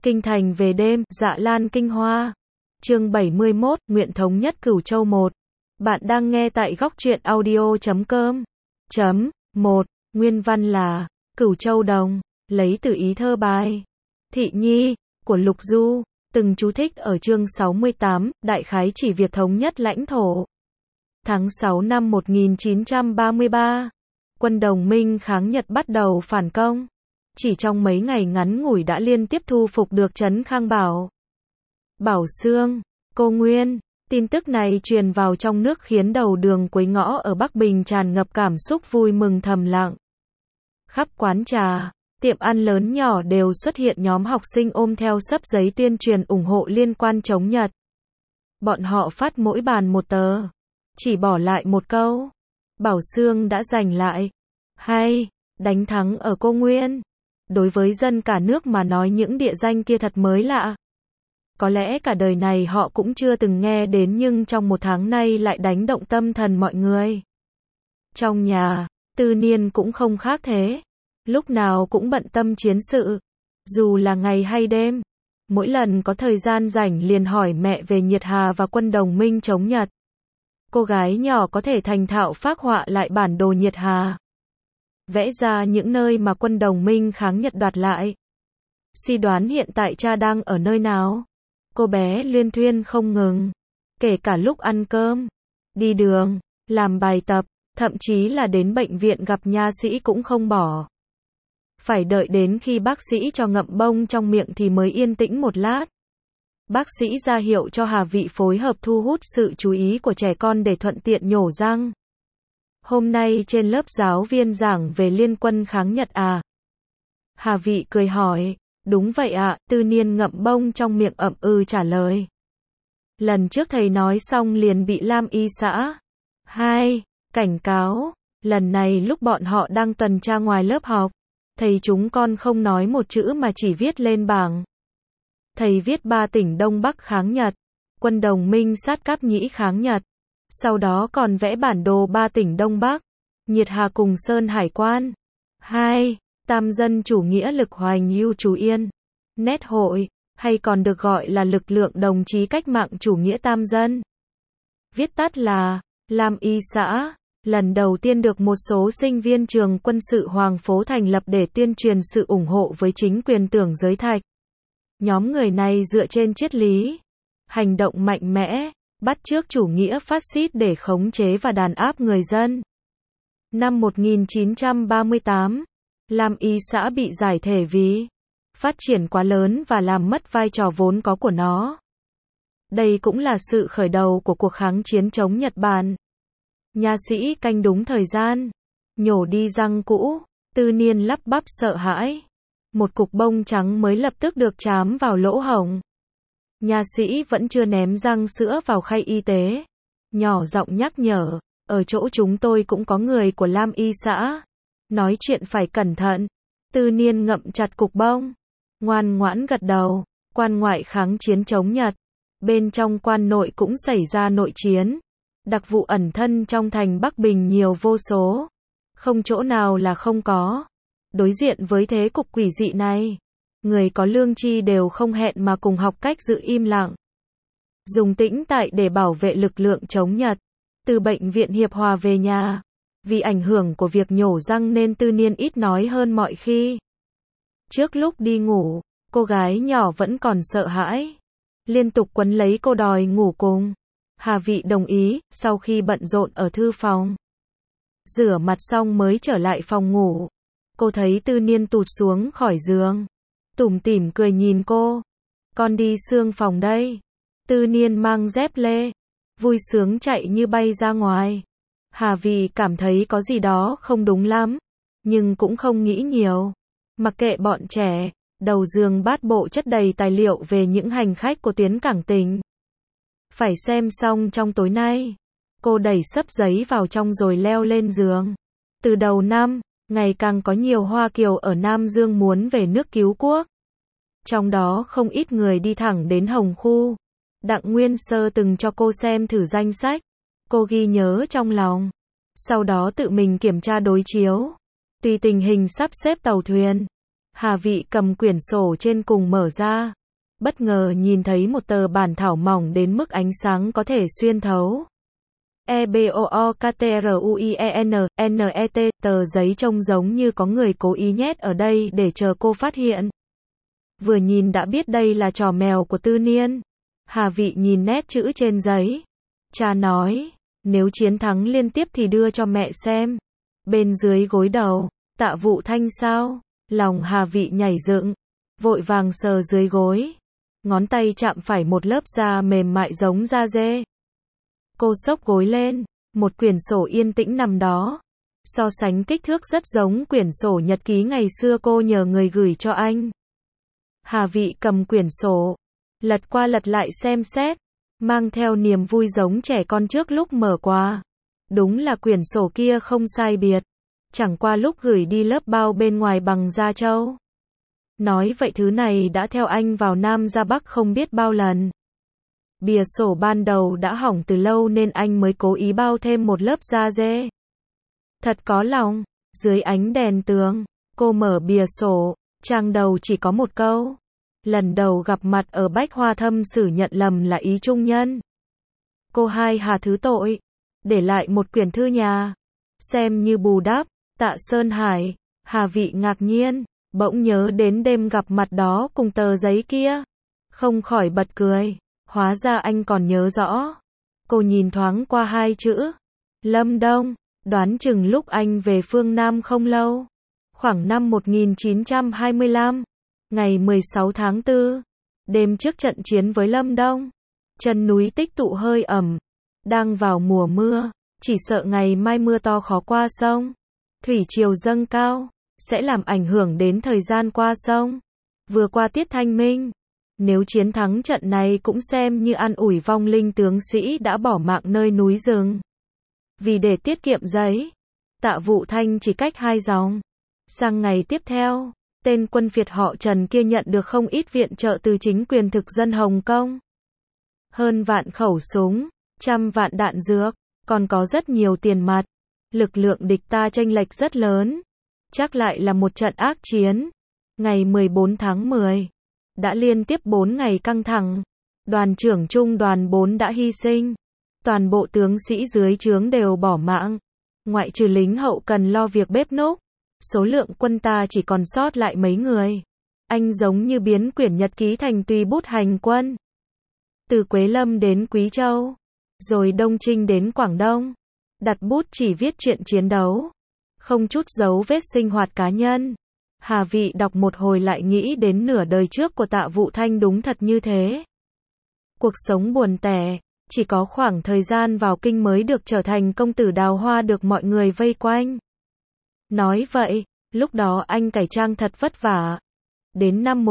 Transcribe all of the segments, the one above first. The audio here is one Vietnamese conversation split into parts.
Kinh thành về đêm, Dạ Lan Kinh Hoa. Chương 71, Nguyện thống nhất Cửu Châu 1. Bạn đang nghe tại góc truyện audio.com. 1. Nguyên văn là Cửu Châu Đồng, lấy từ ý thơ bài Thị Nhi của Lục Du, từng chú thích ở chương 68, đại khái chỉ việc thống nhất lãnh thổ. Tháng 6 năm 1933, quân đồng minh kháng Nhật bắt đầu phản công. Chỉ trong mấy ngày ngắn ngủi đã liên tiếp thu phục được trấn Khang Bảo, Bảo Xương, Cô Nguyên. Tin tức này truyền vào trong nước khiến đầu đường cuối ngõ ở Bắc Bình tràn ngập cảm xúc vui mừng thầm lặng. Khắp quán trà, tiệm ăn lớn nhỏ đều xuất hiện nhóm học sinh ôm theo xấp giấy tuyên truyền ủng hộ liên quan chống Nhật. Bọn họ phát mỗi bàn một tờ, chỉ bỏ lại một câu: Bảo Xương đã giành lại, hay đánh thắng ở Cô Nguyên. Đối với dân cả nước mà nói những địa danh kia thật mới lạ. Có lẽ cả đời này họ cũng chưa từng nghe đến, nhưng trong một tháng nay lại đánh động tâm thần mọi người. Trong nhà, Tư Niên cũng không khác thế. Lúc nào cũng bận tâm chiến sự. Dù là ngày hay đêm, mỗi lần có thời gian rảnh liền hỏi mẹ về Nhiệt Hà và quân đồng minh chống Nhật. Cô gái nhỏ có thể thành thạo phác họa lại bản đồ Nhiệt Hà, vẽ ra những nơi mà quân đồng minh kháng Nhật đoạt lại. Suy đoán hiện tại cha đang ở nơi nào. Cô bé luyên thuyên không ngừng, kể cả lúc ăn cơm, đi đường, làm bài tập, thậm chí là đến bệnh viện gặp nha sĩ cũng không bỏ. Phải đợi đến khi bác sĩ cho ngậm bông trong miệng thì mới yên tĩnh một lát. Bác sĩ ra hiệu cho Hà Vị phối hợp thu hút sự chú ý của trẻ con để thuận tiện nhổ răng. Hôm nay trên lớp giáo viên giảng về liên quân kháng Nhật à? Hà Vị cười hỏi. Đúng vậy ạ, Tư Niên ngậm bông trong miệng ậm ừ trả lời. Lần trước thầy nói xong liền bị Lam Y xã 2 cảnh cáo. Lần này lúc bọn họ đang tuần tra ngoài lớp học, thầy chúng con không nói một chữ mà chỉ viết lên bảng. Thầy viết 3 tỉnh Đông Bắc kháng Nhật, quân đồng minh sát Cáp Nhĩ kháng Nhật. Sau đó còn vẽ bản đồ 3 tỉnh Đông Bắc, Nhiệt Hà cùng Sơn Hải Quan. 2. Tam dân chủ nghĩa lực Hoành Ưu Chú Yên, nét hội, hay còn được gọi là lực lượng đồng chí cách mạng chủ nghĩa tam dân. Viết tắt là Lam Y xã, lần đầu tiên được một số sinh viên trường quân sự Hoàng Phố thành lập để tuyên truyền sự ủng hộ với chính quyền Tưởng Giới Thạch. Nhóm người này dựa trên triết lý hành động mạnh mẽ, bắt chước chủ nghĩa phát xít để khống chế và đàn áp người dân. Năm 1938, Lam Y xã bị giải thể vì phát triển quá lớn và làm mất vai trò vốn có của nó. Đây cũng là sự khởi đầu của cuộc kháng chiến chống Nhật Bản. Nha sĩ canh đúng thời gian, nhổ đi răng cũ, Tư Niên lắp bắp sợ hãi. Một cục bông trắng mới lập tức được chám vào lỗ hổng. Nha sĩ vẫn chưa ném răng sữa vào khay y tế. Nhỏ giọng nhắc nhở, ở chỗ chúng tôi cũng có người của Lam Y xã. Nói chuyện phải cẩn thận. Tư Niên ngậm chặt cục bông, ngoan ngoãn gật đầu. Quan ngoại kháng chiến chống Nhật, bên trong quan nội cũng xảy ra nội chiến. Đặc vụ ẩn thân trong thành Bắc Bình nhiều vô số, không chỗ nào là không có. Đối diện với thế cục quỷ dị này, người có lương tri đều không hẹn mà cùng học cách giữ im lặng, dùng tĩnh tại để bảo vệ lực lượng chống Nhật. Từ bệnh viện Hiệp Hòa về nhà, vì ảnh hưởng của việc nhổ răng nên Tư Niên ít nói hơn mọi khi. Trước lúc đi ngủ, cô gái nhỏ vẫn còn sợ hãi, liên tục quấn lấy cô đòi ngủ cùng. Hà Vị đồng ý. Sau khi bận rộn ở thư phòng, rửa mặt xong mới trở lại phòng ngủ, cô thấy Tư Niên tụt xuống khỏi giường, tủm tỉm cười nhìn cô. Con đi xương phòng đây. Tư Niên mang dép lê, vui sướng chạy như bay ra ngoài. Hà Vì cảm thấy có gì đó không đúng lắm, nhưng cũng không nghĩ nhiều. Mặc kệ bọn trẻ, đầu giường bát bộ chất đầy tài liệu về những hành khách của tuyến cảng tỉnh. Phải xem xong trong tối nay. Cô đẩy xấp giấy vào trong rồi leo lên giường. Từ đầu năm, ngày càng có nhiều Hoa Kiều ở Nam Dương muốn về nước cứu quốc. Trong đó không ít người đi thẳng đến Hồng Khu. Đặng Nguyên Sơ từng cho cô xem thử danh sách. Cô ghi nhớ trong lòng. Sau đó tự mình kiểm tra đối chiếu. Tùy tình hình sắp xếp tàu thuyền. Hà Vị cầm quyển sổ trên cùng mở ra. Bất ngờ nhìn thấy một tờ bản thảo mỏng đến mức ánh sáng có thể xuyên thấu. EBOOKTRUIENNET, tờ giấy trông giống như có người cố ý nhét ở đây để chờ cô phát hiện. Vừa nhìn đã biết đây là trò mèo của Tư Niên. Hà Vị nhìn nét chữ trên giấy. Cha nói, nếu chiến thắng liên tiếp thì đưa cho mẹ xem. Bên dưới gối đầu, Tạ Vụ Thanh sao? Lòng Hà Vị nhảy dựng, vội vàng sờ dưới gối. Ngón tay chạm phải một lớp da mềm mại giống da dê. Cô xốc gối lên, một quyển sổ yên tĩnh nằm đó. So sánh kích thước rất giống quyển sổ nhật ký ngày xưa cô nhờ người gửi cho anh. Hà Vị cầm quyển sổ, lật qua lật lại xem xét, mang theo niềm vui giống trẻ con trước lúc mở quà. Đúng là quyển sổ kia không sai biệt, chẳng qua lúc gửi đi lớp bao bên ngoài bằng da trâu. Nói vậy thứ này đã theo anh vào Nam ra Bắc không biết bao lần. Bìa sổ ban đầu đã hỏng từ lâu nên anh mới cố ý bao thêm một lớp da dê. Thật có lòng. Dưới ánh đèn tường, cô mở bìa sổ, trang đầu chỉ có một câu. Lần đầu gặp mặt ở Bách Hoa Thâm Sử nhận lầm là Ý Trung Nhân. Cô hai Hà thứ tội. Để lại một quyển thư nhà. Xem như bù đắp. Tạ Sơn Hải. Hà Vị ngạc nhiên, bỗng nhớ đến đêm gặp mặt đó cùng tờ giấy kia. Không khỏi bật cười. Hóa ra anh còn nhớ rõ. Cô nhìn thoáng qua hai chữ. Lâm Đông. Đoán chừng lúc anh về phương Nam không lâu. Khoảng năm 1925. Ngày 16 tháng 4. Đêm trước trận chiến với Lâm Đông. Chân núi tích tụ hơi ẩm. Đang vào mùa mưa. Chỉ sợ ngày mai mưa to khó qua sông. Thủy triều dâng cao. Sẽ làm ảnh hưởng đến thời gian qua sông. Vừa qua tiết thanh minh. Nếu chiến thắng trận này cũng xem như an ủi vong linh tướng sĩ đã bỏ mạng nơi núi rừng. Vì để tiết kiệm giấy, Tạ Vụ Thanh chỉ cách 2 dòng. Sang ngày tiếp theo, tên quân Việt họ Trần kia nhận được không ít viện trợ từ chính quyền thực dân Hồng Kông. Hơn vạn khẩu súng, trăm vạn đạn dược, còn có rất nhiều tiền mặt. Lực lượng địch ta chênh lệch rất lớn. Chắc lại là một trận ác chiến. Ngày 14 tháng 10. Đã liên tiếp 4 ngày căng thẳng. Đoàn trưởng trung đoàn 4 đã hy sinh. Toàn bộ tướng sĩ dưới trướng đều bỏ mạng. Ngoại trừ lính hậu cần lo việc bếp núc. Số lượng quân ta chỉ còn sót lại mấy người. Anh giống như biến quyển nhật ký thành tùy bút hành quân. Từ Quế Lâm đến Quý Châu. Rồi Đông Trinh đến Quảng Đông. Đặt bút chỉ viết chuyện chiến đấu. Không chút dấu vết sinh hoạt cá nhân. Hà Vị đọc một hồi lại nghĩ đến nửa đời trước của Tạ Vụ Thanh đúng thật như thế. Cuộc sống buồn tẻ, chỉ có khoảng thời gian vào kinh mới được trở thành công tử đào hoa được mọi người vây quanh. Nói vậy, lúc đó anh cải trang thật vất vả. Đến năm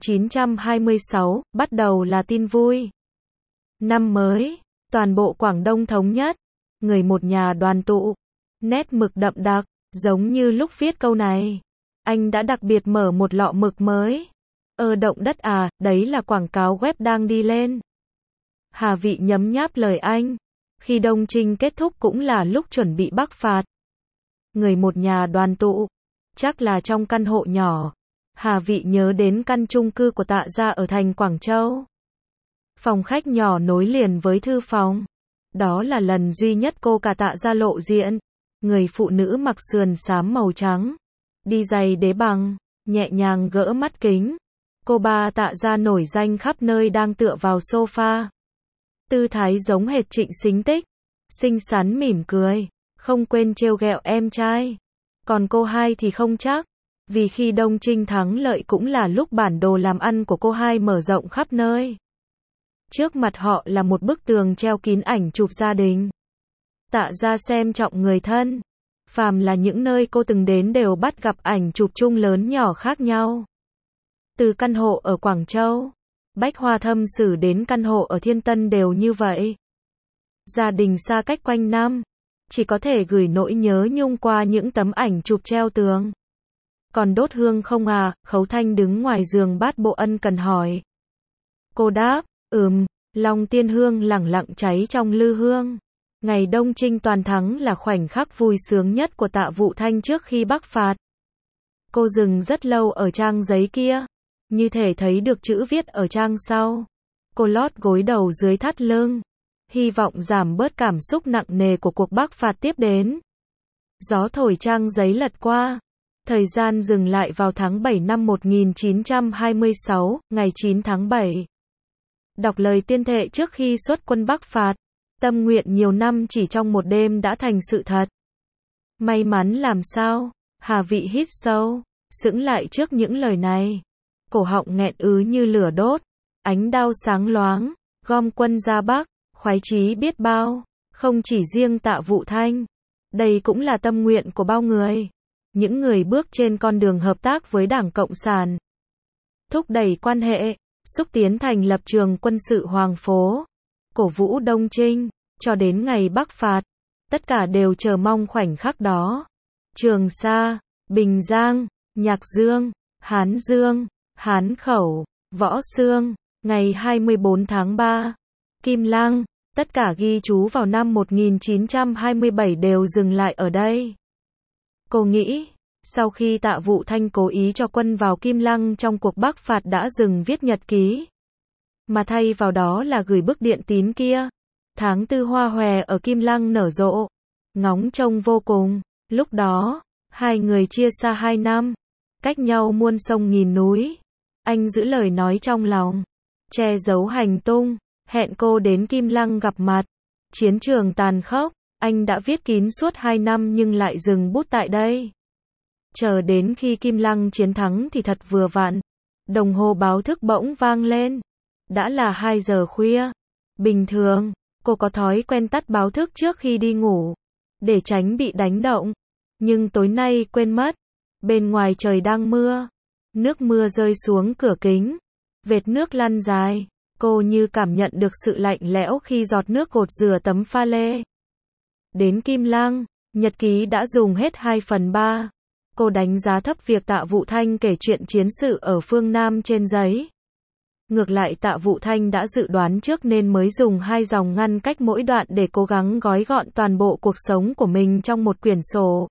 1926, bắt đầu là tin vui. Năm mới, toàn bộ Quảng Đông thống nhất, người một nhà đoàn tụ. Nét mực đậm đặc, giống như lúc viết câu này. Anh đã đặc biệt mở một lọ mực mới. Động đất à, đấy là quảng cáo web đang đi lên. Hà Vị nhấm nháp lời anh. Khi Đông Trinh kết thúc cũng là lúc chuẩn bị Bắc phạt. Người một nhà đoàn tụ. Chắc là trong căn hộ nhỏ. Hà Vị nhớ đến căn chung cư của Tạ gia ở thành Quảng Châu. Phòng khách nhỏ nối liền với thư phòng. Đó là lần duy nhất cô cả Tạ gia lộ diện. Người phụ nữ mặc sườn xám màu trắng. Đi giày đế bằng, nhẹ nhàng gỡ mắt kính. Cô ba Tạ gia nổi danh khắp nơi đang tựa vào sofa. Tư thái giống hệt Trịnh Xính Tích. Xinh xắn mỉm cười, không quên trêu ghẹo em trai. Còn cô hai thì không chắc. Vì khi Đông Trinh thắng lợi cũng là lúc bản đồ làm ăn của cô hai mở rộng khắp nơi. Trước mặt họ là một bức tường treo kín ảnh chụp gia đình. Tạ gia xem trọng người thân. Phàm là những nơi cô từng đến đều bắt gặp ảnh chụp chung lớn nhỏ khác nhau. Từ căn hộ ở Quảng Châu, Bách Hoa Thâm Sử đến căn hộ ở Thiên Tân đều như vậy. Gia đình xa cách quanh năm, chỉ có thể gửi nỗi nhớ nhung qua những tấm ảnh chụp treo tường. Còn đốt hương không à? Khấu Thanh đứng ngoài giường bát bộ ân cần hỏi. Cô đáp, Long Tiên hương lẳng lặng cháy trong lư hương. Ngày Đông Trinh toàn thắng là khoảnh khắc vui sướng nhất của Tạ Vụ Thanh trước khi Bắc phạt. Cô dừng rất lâu ở trang giấy kia, như thể thấy được chữ viết ở trang sau. Cô lót gối đầu dưới thắt lưng, hy vọng giảm bớt cảm xúc nặng nề của cuộc bắc phạt tiếp đến. Gió thổi trang giấy lật qua. Thời gian dừng lại vào tháng 7 năm 1926, ngày 9 tháng 7. Đọc lời tuyên thệ trước khi xuất quân bắc phạt. Tâm nguyện nhiều năm chỉ trong một đêm đã thành sự thật. May mắn làm sao? Hà Vị hít sâu, sững lại trước những lời này. Cổ họng nghẹn ứ như lửa đốt. Ánh đao sáng loáng, gom quân ra Bắc, khoái chí biết bao. Không chỉ riêng Tạ Vũ Thanh. Đây cũng là tâm nguyện của bao người. Những người bước trên con đường hợp tác với Đảng Cộng sản. Thúc đẩy quan hệ, xúc tiến thành lập trường quân sự Hoàng Phố. Cổ vũ Đông Trinh, cho đến ngày Bắc phạt. Tất cả đều chờ mong khoảnh khắc đó. Trường Sa, Bình Giang, Nhạc Dương, Hán Dương, Hán Khẩu, Võ Xương, ngày 24 tháng 3. Kim Lăng, tất cả ghi chú vào năm 1927 đều dừng lại ở đây. Cô nghĩ, sau khi Tạ Vũ Thanh cố ý cho quân vào Kim Lăng trong cuộc bắc phạt đã dừng viết nhật ký. Mà thay vào đó là gửi bức điện tín kia. Tháng 4 hoa hòe ở Kim Lăng nở rộ. Ngóng trông vô cùng. Lúc đó, hai người chia xa 2 năm. Cách nhau muôn sông nghìn núi. Anh giữ lời nói trong lòng. Che giấu hành tung. Hẹn cô đến Kim Lăng gặp mặt. Chiến trường tàn khốc. Anh đã viết kín suốt 2 năm nhưng lại dừng bút tại đây. Chờ đến khi Kim Lăng chiến thắng thì thật vừa vặn. Đồng hồ báo thức bỗng vang lên. Đã là 2 giờ khuya. Bình thường, cô có thói quen tắt báo thức trước khi đi ngủ, để tránh bị đánh động. Nhưng tối nay quên mất. Bên ngoài trời đang mưa. Nước mưa rơi xuống cửa kính. Vệt nước lăn dài. Cô như cảm nhận được sự lạnh lẽo khi giọt nước gột rửa tấm pha lê. Đến Kim Lăng, nhật ký đã dùng hết 2/3. Cô đánh giá thấp việc Tạ Vũ Thanh kể chuyện chiến sự ở phương Nam trên giấy. Ngược lại Tạ Vũ Thanh đã dự đoán trước nên mới dùng 2 dòng ngăn cách mỗi đoạn để cố gắng gói gọn toàn bộ cuộc sống của mình trong một quyển sổ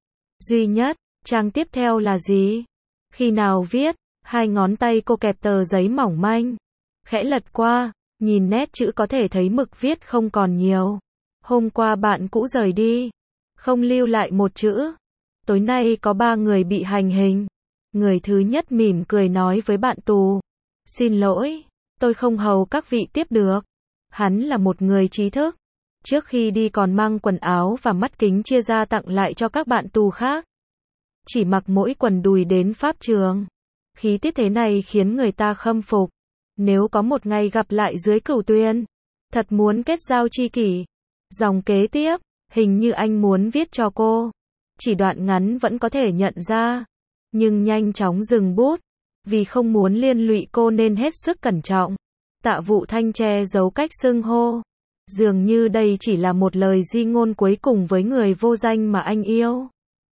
duy nhất. Trang tiếp theo là gì? Khi nào viết, 2 ngón tay cô kẹp tờ giấy mỏng manh, khẽ lật qua, nhìn nét chữ có thể thấy mực viết không còn nhiều. Hôm qua bạn cũ rời đi, không lưu lại một chữ. Tối nay có 3 người bị hành hình. Người thứ nhất mỉm cười nói với bạn tù. Xin lỗi, tôi không hầu các vị tiếp được. Hắn là một người trí thức. Trước khi đi còn mang quần áo và mắt kính chia ra tặng lại cho các bạn tù khác. Chỉ mặc mỗi quần đùi đến pháp trường. Khí tiết thế này khiến người ta khâm phục. Nếu có một ngày gặp lại dưới Cửu Tuyền, thật muốn kết giao tri kỷ. Dòng kế tiếp, hình như anh muốn viết cho cô. Chỉ đoạn ngắn vẫn có thể nhận ra. Nhưng nhanh chóng dừng bút. Vì không muốn liên lụy cô nên hết sức cẩn trọng. Tạ Vũ Thanh che giấu cách xưng hô. Dường như đây chỉ là một lời di ngôn cuối cùng với người vô danh mà anh yêu.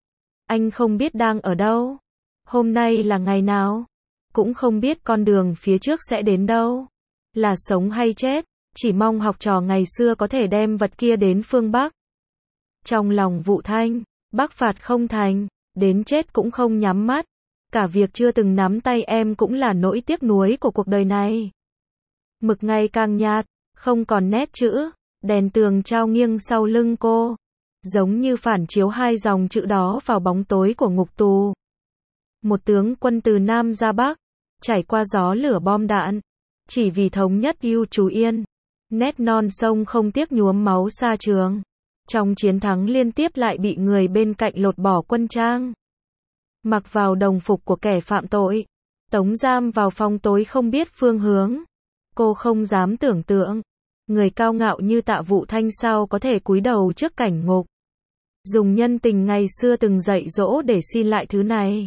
Anh không biết đang ở đâu. Hôm nay là ngày nào. Cũng không biết con đường phía trước sẽ đến đâu. Là sống hay chết. Chỉ mong học trò ngày xưa có thể đem vật kia đến phương Bắc. Trong lòng Vũ Thanh, bắc phạt không thành, đến chết cũng không nhắm mắt. Cả việc chưa từng nắm tay em cũng là nỗi tiếc nuối của cuộc đời này. Mực ngày càng nhạt, không còn nét chữ, đèn tường trao nghiêng sau lưng cô. Giống như phản chiếu 2 dòng chữ đó vào bóng tối của ngục tù. Một tướng quân từ Nam ra Bắc, trải qua gió lửa bom đạn. Chỉ vì thống nhất yêu trú yên. Nét non sông không tiếc nhuốm máu xa trường. Trong chiến thắng liên tiếp lại bị người bên cạnh lột bỏ quân trang. Mặc vào đồng phục của kẻ phạm tội. Tống giam vào phòng tối không biết phương hướng. Cô không dám tưởng tượng. Người cao ngạo như Tạ Vũ Thanh sao có thể cúi đầu trước cảnh ngục. Dùng nhân tình ngày xưa từng dạy dỗ để xin lại thứ này.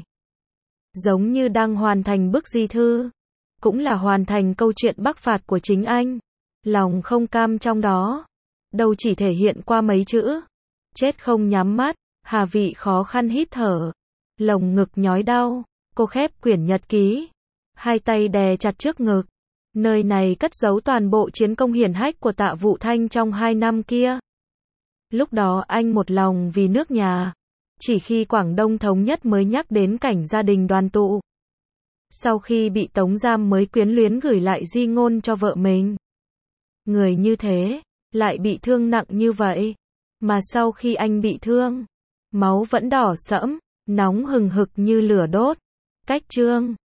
Giống như đang hoàn thành bức di thư. Cũng là hoàn thành câu chuyện bắc phạt của chính anh. Lòng không cam trong đó. Đâu chỉ thể hiện qua mấy chữ. Chết không nhắm mắt. Hà Vị khó khăn hít thở. Lồng ngực nhói đau. Cô khép quyển nhật ký. 2 tay đè chặt trước ngực. Nơi này cất giấu toàn bộ chiến công hiển hách của Tạ Vũ Thanh trong 2 năm kia. Lúc đó anh một lòng vì nước nhà. Chỉ khi Quảng Đông thống nhất mới nhắc đến cảnh gia đình đoàn tụ. Sau khi bị tống giam mới quyến luyến gửi lại di ngôn cho vợ mình. Người như thế, lại bị thương nặng như vậy. Mà sau khi anh bị thương, máu vẫn đỏ sẫm, nóng hừng hực như lửa đốt. Cách chương